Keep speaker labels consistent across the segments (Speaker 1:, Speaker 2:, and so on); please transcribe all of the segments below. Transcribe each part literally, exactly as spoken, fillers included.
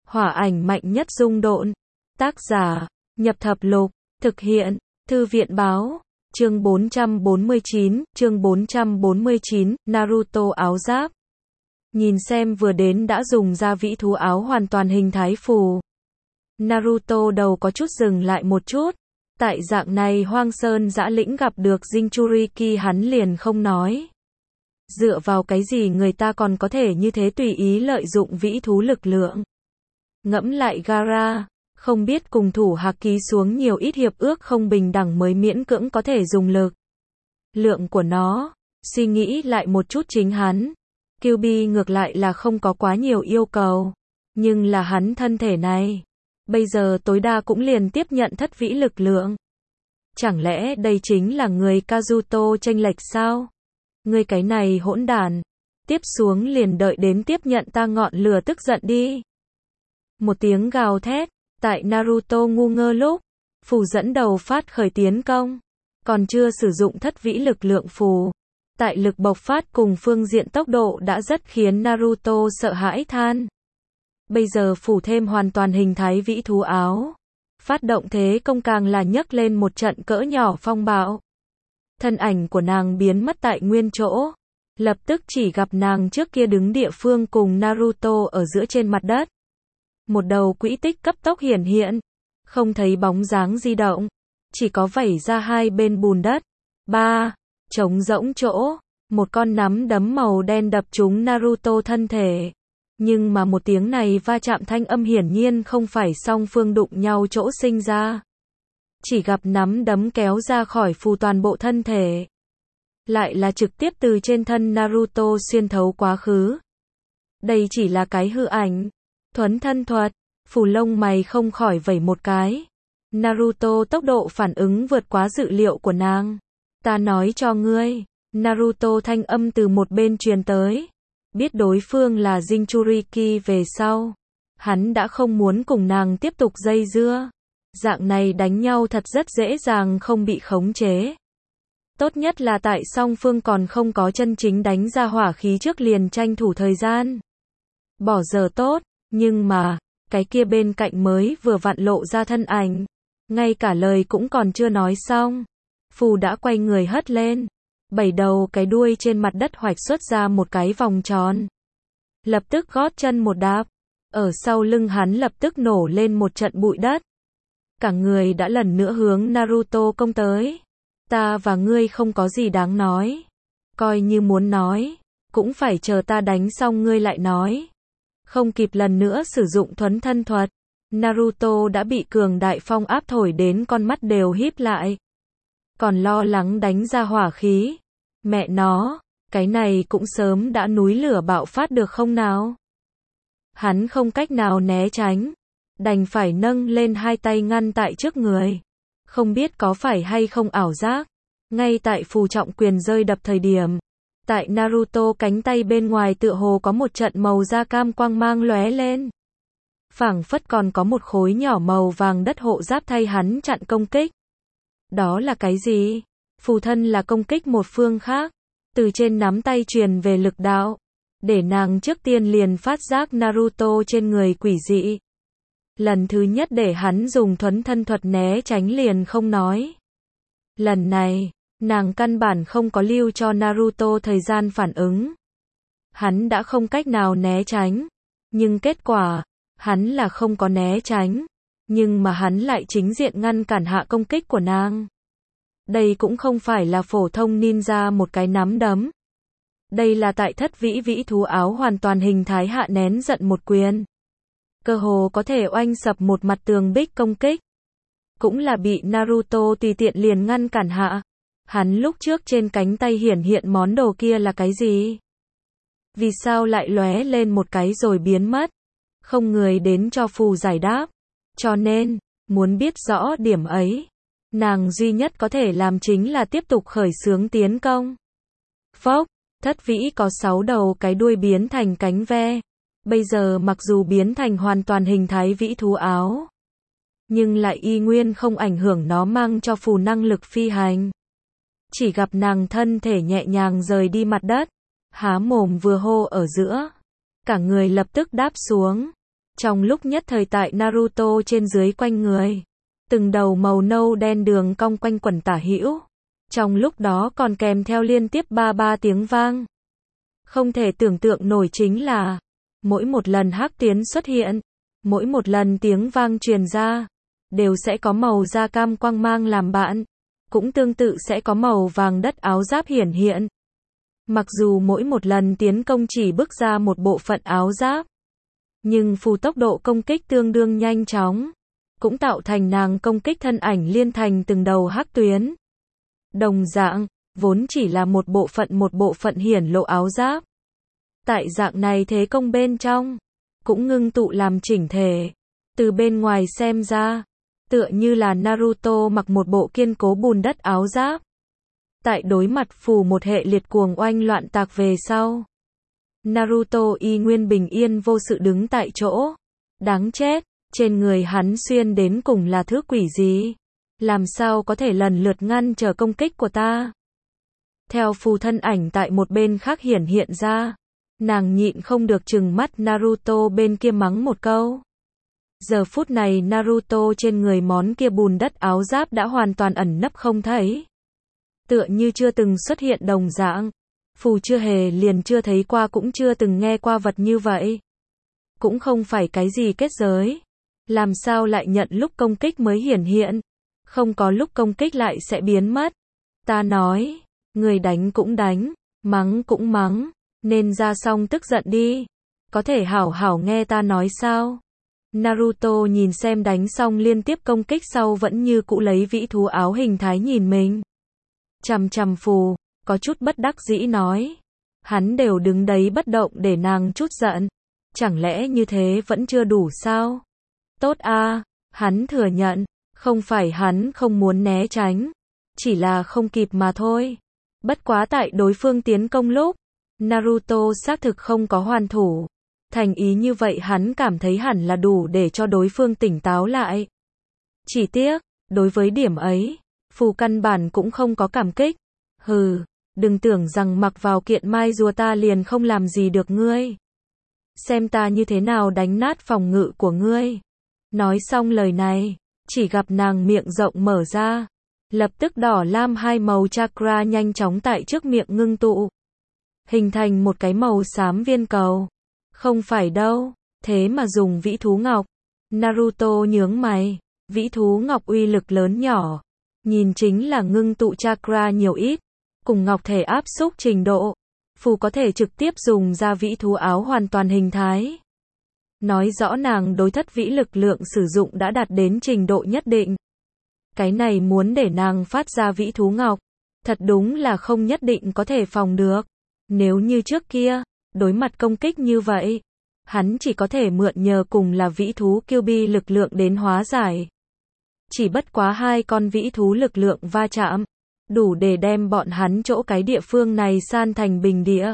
Speaker 1: Hỏa ảnh mạnh nhất dung độn. Tác giả, Nhập Thập Lục. Thực hiện, Thư viện báo. Chương bốn trăm bốn mươi chín, chương bốn trăm bốn mươi chín, Naruto áo giáp. Nhìn xem vừa đến đã dùng ra vĩ thú áo hoàn toàn hình thái phù. Naruto đầu có chút dừng lại một chút. Tại dạng này hoang sơn dã lĩnh gặp được Jinchuriki hắn liền không nói. Dựa vào cái gì người ta còn có thể như thế tùy ý lợi dụng vĩ thú lực lượng. Ngẫm lại Gaara, không biết cùng thủ hạ ký xuống nhiều ít hiệp ước không bình đẳng mới miễn cưỡng có thể dùng lực lượng của nó. Suy nghĩ lại một chút chính hắn. Kyuubi ngược lại là không có quá nhiều yêu cầu. Nhưng là hắn thân thể này. Bây giờ tối đa cũng liền tiếp nhận thất vĩ lực lượng. Chẳng lẽ đây chính là người Kazuto chênh lệch sao? Ngươi cái này hỗn đản. Tiếp xuống liền đợi đến tiếp nhận ta ngọn lửa tức giận đi. Một tiếng gào thét. Tại Naruto ngu ngơ lúc. Phù dẫn đầu phát khởi tiến công. Còn chưa sử dụng thất vĩ lực lượng phù. Tại lực bộc phát cùng phương diện tốc độ đã rất khiến Naruto sợ hãi than. Bây giờ phủ thêm hoàn toàn hình thái vĩ thú áo. Phát động thế công càng là nhấc lên một trận cỡ nhỏ phong bạo. Thân ảnh của nàng biến mất tại nguyên chỗ. Lập tức chỉ gặp nàng trước kia đứng địa phương cùng Naruto ở giữa trên mặt đất. Một đầu quỹ tích cấp tốc hiển hiện. Không thấy bóng dáng di động. Chỉ có vẩy ra hai bên bùn đất. Ba. Trống rỗng chỗ. Một con nắm đấm màu đen đập trúng Naruto thân thể. Nhưng mà một tiếng này va chạm thanh âm hiển nhiên không phải song phương đụng nhau chỗ sinh ra. Chỉ gặp nắm đấm kéo ra khỏi phù toàn bộ thân thể. Lại là trực tiếp từ trên thân Naruto xuyên thấu quá khứ. Đây chỉ là cái hư ảnh. Thuấn thân thuật. Phù lông mày không khỏi vẩy một cái. Naruto tốc độ phản ứng vượt quá dự liệu của nàng. Ta nói cho ngươi. Naruto thanh âm từ một bên truyền tới. Biết đối phương là Jinchuriki về sau. Hắn đã không muốn cùng nàng tiếp tục dây dưa. Dạng này đánh nhau thật rất dễ dàng không bị khống chế. Tốt nhất là tại song phương còn không có chân chính đánh ra hỏa khí trước liền tranh thủ thời gian. Bỏ giờ tốt, nhưng mà, cái kia bên cạnh mới vừa vặn lộ ra thân ảnh. Ngay cả lời cũng còn chưa nói xong. Phù đã quay người hất lên. Bảy đầu cái đuôi trên mặt đất hoạch xuất ra một cái vòng tròn. Lập tức gót chân một đạp. Ở sau lưng hắn lập tức nổ lên một trận bụi đất. Cả người đã lần nữa hướng Naruto công tới. Ta và ngươi không có gì đáng nói. Coi như muốn nói. Cũng phải chờ ta đánh xong ngươi lại nói. Không kịp lần nữa sử dụng thuấn thân thuật. Naruto đã bị cường đại phong áp thổi đến con mắt đều híp lại. Còn lo lắng đánh ra hỏa khí. Mẹ nó, cái này cũng sớm đã núi lửa bạo phát được không nào? Hắn không cách nào né tránh. Đành phải nâng lên hai tay ngăn tại trước người. Không biết có phải hay không ảo giác. Ngay tại phù trọng quyền rơi đập thời điểm. Tại Naruto cánh tay bên ngoài tựa hồ có một trận màu da cam quang mang lóe lên. Phảng phất còn có một khối nhỏ màu vàng đất hộ giáp thay hắn chặn công kích. Đó là cái gì? Phù thân là công kích một phương khác. Từ trên nắm tay truyền về lực đạo. Để nàng trước tiên liền phát giác Naruto trên người quỷ dị. Lần thứ nhất để hắn dùng thuấn thân thuật né tránh liền không nói. Lần này, nàng căn bản không có lưu cho Naruto thời gian phản ứng. Hắn đã không cách nào né tránh. Nhưng kết quả, hắn là không có né tránh. Nhưng mà hắn lại chính diện ngăn cản hạ công kích của nàng. Đây cũng không phải là phổ thông ninja một cái nắm đấm. Đây là tại thất vĩ vĩ thú áo hoàn toàn hình thái hạ nén giận một quyền. Cơ hồ có thể oanh sập một mặt tường bích công kích. Cũng là bị Naruto tùy tiện liền ngăn cản hạ. Hắn lúc trước trên cánh tay hiển hiện món đồ kia là cái gì? Vì sao lại lóe lên một cái rồi biến mất? Không người đến cho phù giải đáp. Cho nên, muốn biết rõ điểm ấy. Nàng duy nhất có thể làm chính là tiếp tục khởi xướng tiến công. Phốc, thất vĩ có sáu đầu cái đuôi biến thành cánh ve. Bây giờ mặc dù biến thành hoàn toàn hình thái vĩ thú áo. Nhưng lại y nguyên không ảnh hưởng nó mang cho phù năng lực phi hành. Chỉ gặp nàng thân thể nhẹ nhàng rời đi mặt đất. Há mồm vừa hô ở giữa. Cả người lập tức đáp xuống. Trong lúc nhất thời tại Naruto trên dưới quanh người, từng đầu màu nâu đen đường cong quanh quẩn tả hữu. Trong lúc đó còn kèm theo liên tiếp ba ba tiếng vang. Không thể tưởng tượng nổi chính là, mỗi một lần hắc tiến xuất hiện, mỗi một lần tiếng vang truyền ra, đều sẽ có màu da cam quang mang làm bạn, cũng tương tự sẽ có màu vàng đất áo giáp hiển hiện. Mặc dù mỗi một lần tiến công chỉ bước ra một bộ phận áo giáp, nhưng phù tốc độ công kích tương đương nhanh chóng, cũng tạo thành nàng công kích thân ảnh liên thành từng đầu hắc tuyến. Đồng dạng, vốn chỉ là một bộ phận một bộ phận hiển lộ áo giáp. Tại dạng này thế công bên trong, cũng ngưng tụ làm chỉnh thể. Từ bên ngoài xem ra, tựa như là Naruto mặc một bộ kiên cố bùn đất áo giáp. Tại đối mặt phù một hệ liệt cuồng oanh loạn tạc về sau, Naruto y nguyên bình yên vô sự đứng tại chỗ. Đáng chết, trên người hắn xuyên đến cùng là thứ quỷ gì? Làm sao có thể lần lượt ngăn trở công kích của ta? Theo phù thân ảnh tại một bên khác hiển hiện ra, nàng nhịn không được trừng mắt Naruto bên kia mắng một câu. Giờ phút này Naruto trên người món kia bùn đất áo giáp đã hoàn toàn ẩn nấp không thấy. Tựa như chưa từng xuất hiện đồng dạng. Phù chưa hề liền chưa thấy qua cũng chưa từng nghe qua vật như vậy. Cũng không phải cái gì kết giới. Làm sao lại nhận lúc công kích mới hiển hiện. Không có lúc công kích lại sẽ biến mất. Ta nói, người đánh cũng đánh, mắng cũng mắng, nên ra xong tức giận đi. Có thể hảo hảo nghe ta nói sao? Naruto nhìn xem đánh xong liên tiếp công kích sau vẫn như cũ lấy vĩ thú áo hình thái nhìn mình. Chằm chằm phù, có chút bất đắc dĩ nói. Hắn đều đứng đấy bất động để nàng chút giận. Chẳng lẽ như thế vẫn chưa đủ sao? Tốt a, hắn thừa nhận, không phải hắn không muốn né tránh, chỉ là không kịp mà thôi. Bất quá tại đối phương tiến công lúc, Naruto xác thực không có hoàn thủ. Thành ý như vậy hắn cảm thấy hẳn là đủ để cho đối phương tỉnh táo lại. Chỉ tiếc, đối với điểm ấy, phù căn bản cũng không có cảm kích. Hừ, đừng tưởng rằng mặc vào kiện mai rùa ta liền không làm gì được ngươi. Xem ta như thế nào đánh nát phòng ngự của ngươi. Nói xong lời này, chỉ gặp nàng miệng rộng mở ra. Lập tức đỏ lam hai màu chakra nhanh chóng tại trước miệng ngưng tụ. Hình thành một cái màu xám viên cầu. Không phải đâu, thế mà dùng vĩ thú ngọc. Naruto nhướng mày, vĩ thú ngọc uy lực lớn nhỏ. Nhìn chính là ngưng tụ chakra nhiều ít. Cùng ngọc thể áp xúc trình độ. Phù có thể trực tiếp dùng ra vĩ thú áo hoàn toàn hình thái. Nói rõ nàng đối thất vĩ lực lượng sử dụng đã đạt đến trình độ nhất định. Cái này muốn để nàng phát ra vĩ thú ngọc, thật đúng là không nhất định có thể phòng được. Nếu như trước kia, đối mặt công kích như vậy, hắn chỉ có thể mượn nhờ cùng là vĩ thú Kyuubi lực lượng đến hóa giải. Chỉ bất quá hai con vĩ thú lực lượng va chạm, đủ để đem bọn hắn chỗ cái địa phương này san thành bình địa.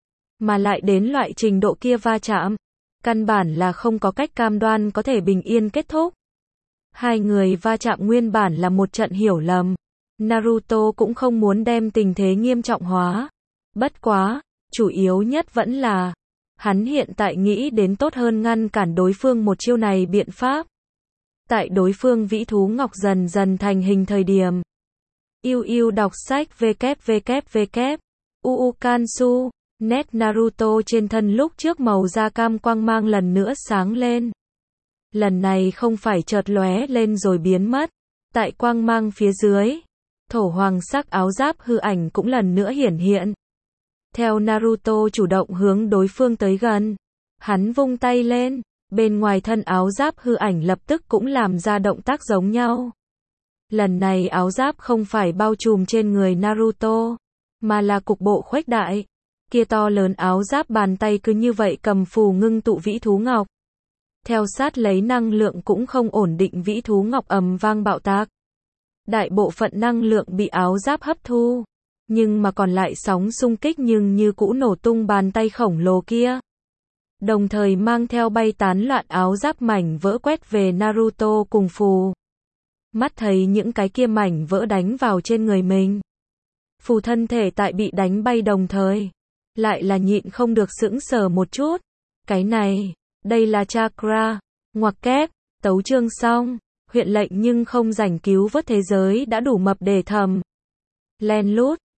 Speaker 1: Mà lại đến loại trình độ kia va chạm, căn bản là không có cách cam đoan có thể bình yên kết thúc. Hai người va chạm nguyên bản là một trận hiểu lầm. Naruto cũng không muốn đem tình thế nghiêm trọng hóa. Bất quá, chủ yếu nhất vẫn là, hắn hiện tại nghĩ đến tốt hơn ngăn cản đối phương một chiêu này biện pháp. Tại đối phương vĩ thú ngọc dần dần thành hình thời điểm. Yêu yêu đọc sách www. Uukansu, nét Naruto trên thân lúc trước màu da cam quang mang lần nữa sáng lên. Lần này không phải chợt lóe lên rồi biến mất. Tại quang mang phía dưới, thổ hoàng sắc áo giáp hư ảnh cũng lần nữa hiển hiện. Theo Naruto chủ động hướng đối phương tới gần, hắn vung tay lên, bên ngoài thân áo giáp hư ảnh lập tức cũng làm ra động tác giống nhau. Lần này áo giáp không phải bao trùm trên người Naruto, mà là cục bộ khuếch đại. Kia to lớn áo giáp bàn tay cứ như vậy cầm phù ngưng tụ vĩ thú ngọc. Theo sát lấy năng lượng cũng không ổn định vĩ thú ngọc ầm vang bạo tạc. Đại bộ phận năng lượng bị áo giáp hấp thu, nhưng mà còn lại sóng xung kích nhưng như cũ nổ tung bàn tay khổng lồ kia. Đồng thời mang theo bay tán loạn áo giáp mảnh vỡ quét về Naruto cùng phù. Mắt thấy những cái kia mảnh vỡ đánh vào trên người mình. Phù thân thể tại bị đánh bay đồng thời, lại là nhịn không được sững sờ một chút. Cái này, Đây là chakra. Ngoặc kép, tấu chương xong. Huyện lệnh nhưng không rảnh cứu vớt thế giới đã đủ mập để thầm. Len lút.